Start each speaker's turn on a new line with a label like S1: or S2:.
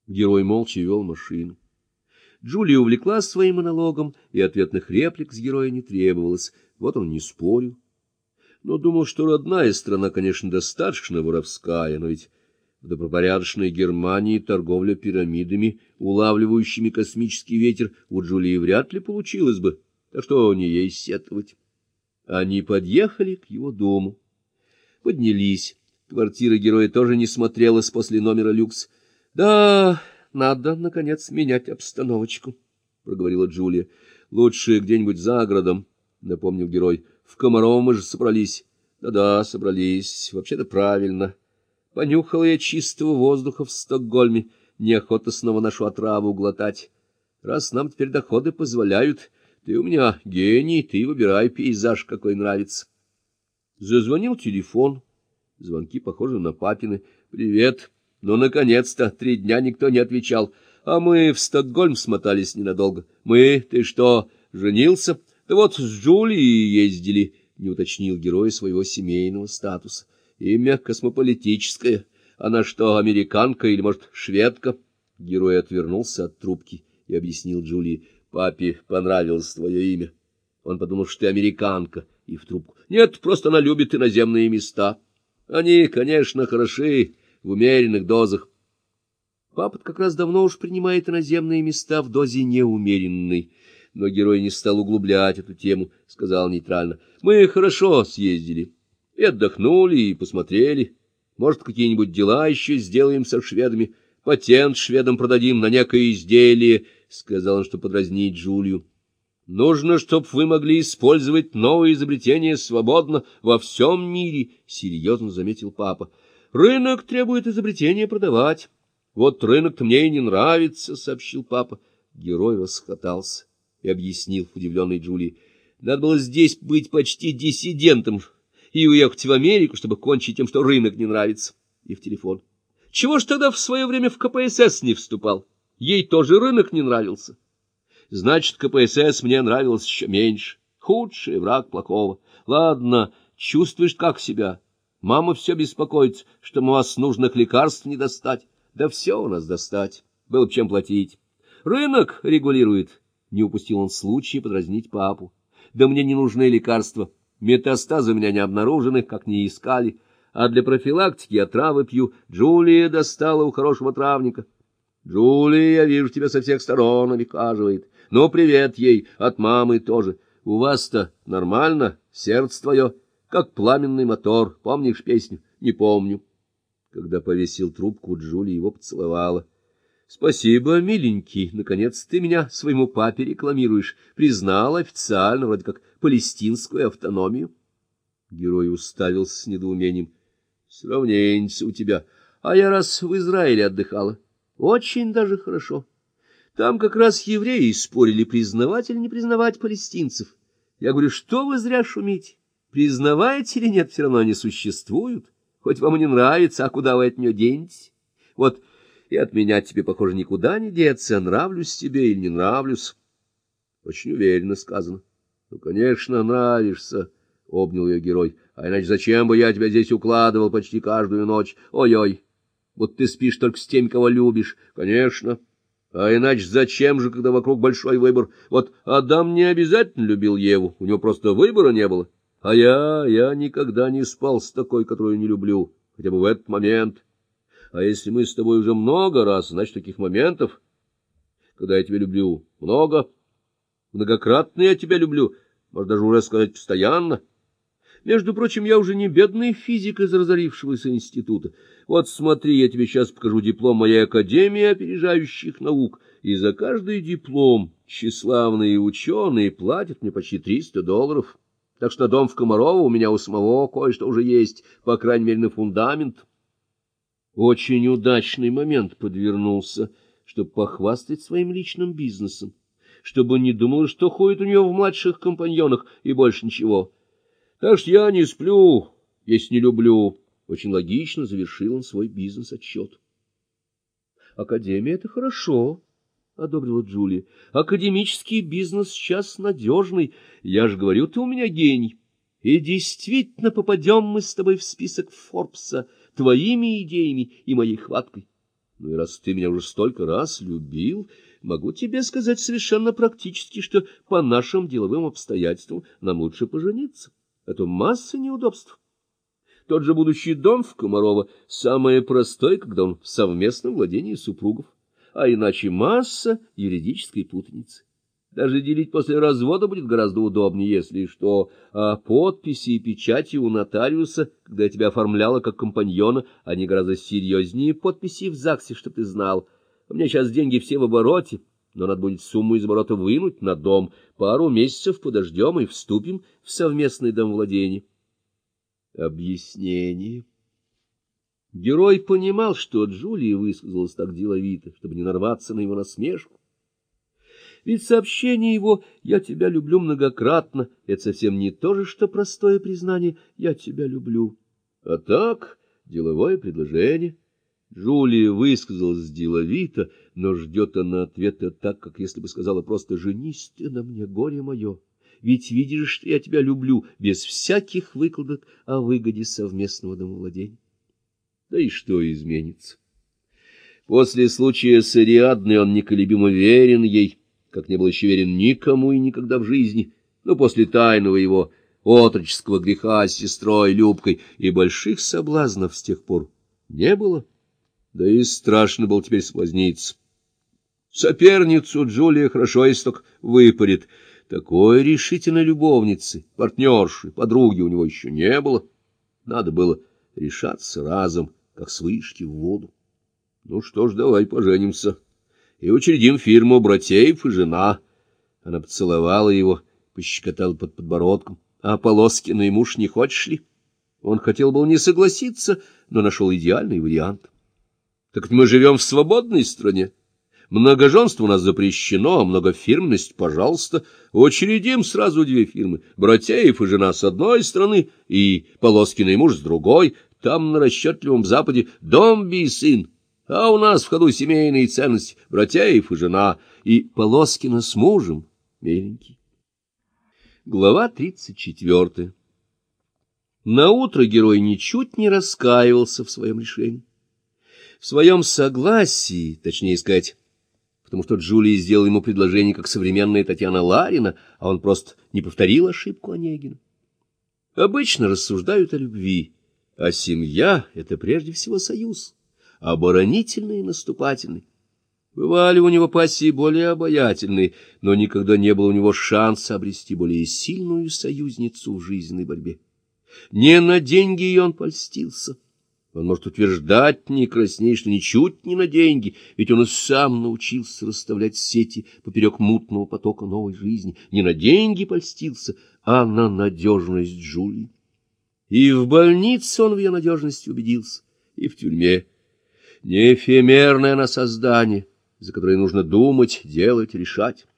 S1: Герой молча вел машину. Джулия увлеклась своим монологом, и ответных реплик с героя не требовалось. Вот он не спорил. Но думал, что родная страна, конечно, достаточно воровская, но ведь в добропорядочной Германии торговля пирамидами, улавливающими космический ветер, у Джулии вряд ли получилось бы, так что не ей сетовать. Они подъехали к его дому. Поднялись. Квартира героя тоже не смотрелась после номера люкс. — Да, надо, наконец, менять обстановочку, — проговорила Джулия. — Лучше где-нибудь за городом, — напомнил герой. — В Комарово мы же собрались. Да-да, собрались. Вообще-то правильно. Понюхала я чистого воздуха в Стокгольме. Неохота снова нашу отраву глотать. Раз нам теперь доходы позволяют, ты у меня гений, ты выбирай пейзаж, какой нравится. Зазвонил телефон. Звонки похожи на папины. — Привет. Ну, наконец-то. 3 дня никто не отвечал. А мы в Стокгольм смотались ненадолго. Мы? Ты что, женился? Да вот с Джулией ездили, — не уточнил герой своего семейного статуса. Имя космополитическое. Она что, американка или, может, шведка? Герой отвернулся от трубки и объяснил Джулии. Папе понравилось твое имя. Он подумал, что ты американка, и в трубку. Нет, просто она любит иноземные места. Они, конечно, хороши в умеренных дозах. Папа как раз давно уж принимает иноземные места в дозе неумеренной. Но герой не стал углублять эту тему, сказал нейтрально. Мы хорошо съездили. И отдохнули, и посмотрели. Может, какие-нибудь дела еще сделаем со шведами. Патент шведам продадим на некое изделие, — сказал он, чтобы подразнить Джулию. Нужно, чтобы вы могли использовать новые изобретения свободно во всем мире, — серьезно заметил папа. Рынок требует изобретения продавать. Вот рынок-то мне и не нравится, — сообщил папа. Герой расхотался и объяснил удивленной Джулии. Надо было здесь быть почти диссидентом и уехать в Америку, чтобы кончить тем, что рынок не нравится. И в телефон. Чего ж тогда в свое время в КПСС не вступал? Ей тоже рынок не нравился. Значит, КПСС мне нравилось еще меньше. Худший враг плохого. Ладно, чувствуешь, как себя? Мама все беспокоится, что у вас нужных лекарств не достать. Да все у нас достать. Было бы чем платить. Рынок регулирует. Не упустил он случая подразнить папу. Да мне не нужны лекарства. Метастазы у меня не обнаружены, как не искали. А для профилактики отравы пью. Джулия достала у хорошего травника. Джулия, я вижу, тебя со всех сторон обихаживает. Ну, привет ей, от мамы тоже. У вас-то нормально, сердце твое, как пламенный мотор. Помнишь песню? Не помню. Когда повесил трубку, Джулия его поцеловала. Спасибо, миленький, наконец ты меня своему папе рекламируешь. Признал официально, вроде как палестинскую автономию. Герой уставился с недоумением. Сравненье у тебя. А я раз в Израиле отдыхала. Очень даже хорошо. Там как раз евреи спорили, признавать или не признавать палестинцев. Я говорю, что вы зря шумите? Признаваете или нет, все равно они существуют. Хоть вам и не нравится, а куда вы от нее денетесь? Вот и от меня тебе, похоже, никуда не деться, нравлюсь тебе или не нравлюсь. Очень уверенно сказано. Ну, конечно, нравишься, — обнял ее герой. А иначе зачем бы я тебя здесь укладывал почти каждую ночь? Ой-ой. Вот ты спишь только с теми, кого любишь. Конечно. А иначе зачем же, когда вокруг большой выбор? Вот Адам не обязательно любил Еву, у него просто выбора не было. А я никогда не спал с такой, которую не люблю, хотя бы в этот момент. А если мы с тобой уже много раз, значит, таких моментов, когда я тебя люблю, много. Многократно я тебя люблю, можно даже уже сказать постоянно. Между прочим, я уже не бедный физик из разорившегося института. Вот смотри, я тебе сейчас покажу диплом моей академии опережающих наук, и за каждый диплом тщеславные ученые платят мне почти $300. Так что на дом в Комарово у меня у самого кое-что уже есть, по крайней мере, на фундамент. Очень удачный момент подвернулся, чтобы похвастать своим личным бизнесом, чтобы не думал, что ходит у него в младших компаньонах и больше ничего. Так что я не сплю, если не люблю. Очень логично завершил он свой бизнес-отчет. Академия — это хорошо, — одобрила Джулия. Академический бизнес сейчас надежный. Я же говорю, ты у меня гений. И действительно попадем мы с тобой в список Форбса твоими идеями и моей хваткой. Ну и раз ты меня уже столько раз любил, могу тебе сказать совершенно практически, что по нашим деловым обстоятельствам нам лучше пожениться. Это масса неудобств. Тот же будущий дом в Комарово самое простое, когда он в совместном владении супругов, а иначе масса юридической путаницы. Даже делить после развода будет гораздо удобнее, если что, а подписи и печати у нотариуса, когда я тебя оформляла как компаньона, они гораздо серьезнее подписи в ЗАГСе, чтоб ты знал. У меня сейчас деньги все в обороте, но надо будет сумму из оборота вынуть на дом. Пару месяцев подождем и вступим в совместный домовладение. Объяснение. Герой понимал, что Джулия высказалась так деловито, чтобы не нарваться на его насмешку. Ведь сообщение его «я тебя люблю многократно» — это совсем не то же, что простое признание «я тебя люблю». А так, деловое предложение. Джулия высказалась деловито, но ждет она ответа так, как если бы сказала просто «женись ты на мне, горе мое». Ведь видишь, что я тебя люблю, без всяких выкладок о выгоде совместного домовладения. Да и что изменится? После случая с Ариадной он неколебимо верен ей, как не был еще верен никому и никогда в жизни, но после тайного его отроческого греха с сестрой Любкой и больших соблазнов с тех пор не было, да и страшно было теперь соблазниться. Соперницу Джулия хорошо если только выпарит. Такой решительной любовницы, партнерши, подруги у него еще не было. Надо было решаться разом, как с вышки в воду. Ну что ж, давай поженимся и учредим фирму «Братеев и жена». Она поцеловала его, пощекотала под подбородком. А Полоскиной муж не хочешь ли? Он хотел был не согласиться, но нашел идеальный вариант. Так мы живем в свободной стране. Многоженство у нас запрещено, а многофирменность, пожалуйста. Учредим сразу две фирмы. Братеев и жена с одной стороны и Полоскиной муж с другой. Там на расчетливом Западе Домби и сын. А у нас в ходу семейные ценности, Братеев и жена, и Полоскина с мужем, миленький. Глава 34. Наутро герой ничуть не раскаивался в своем решении. В своем согласии, точнее сказать, потому что Джулия сделала ему предложение, как современная Татьяна Ларина, а он просто не повторил ошибку Онегина. Обычно рассуждают о любви, а семья — это прежде всего союз. Оборонительный и наступательный. Бывали у него пассии более обаятельные, но никогда не было у него шанса обрести более сильную союзницу в жизненной борьбе. Не на деньги ее он польстился. Он может утверждать, не красней, что ничуть не на деньги, ведь он и сам научился расставлять сети поперек мутного потока новой жизни. Не на деньги польстился, а на надежность Джулии. И в больнице он в ее надежности убедился, и в тюрьме. Не эфемерное она создание, за которое нужно думать, делать, решать.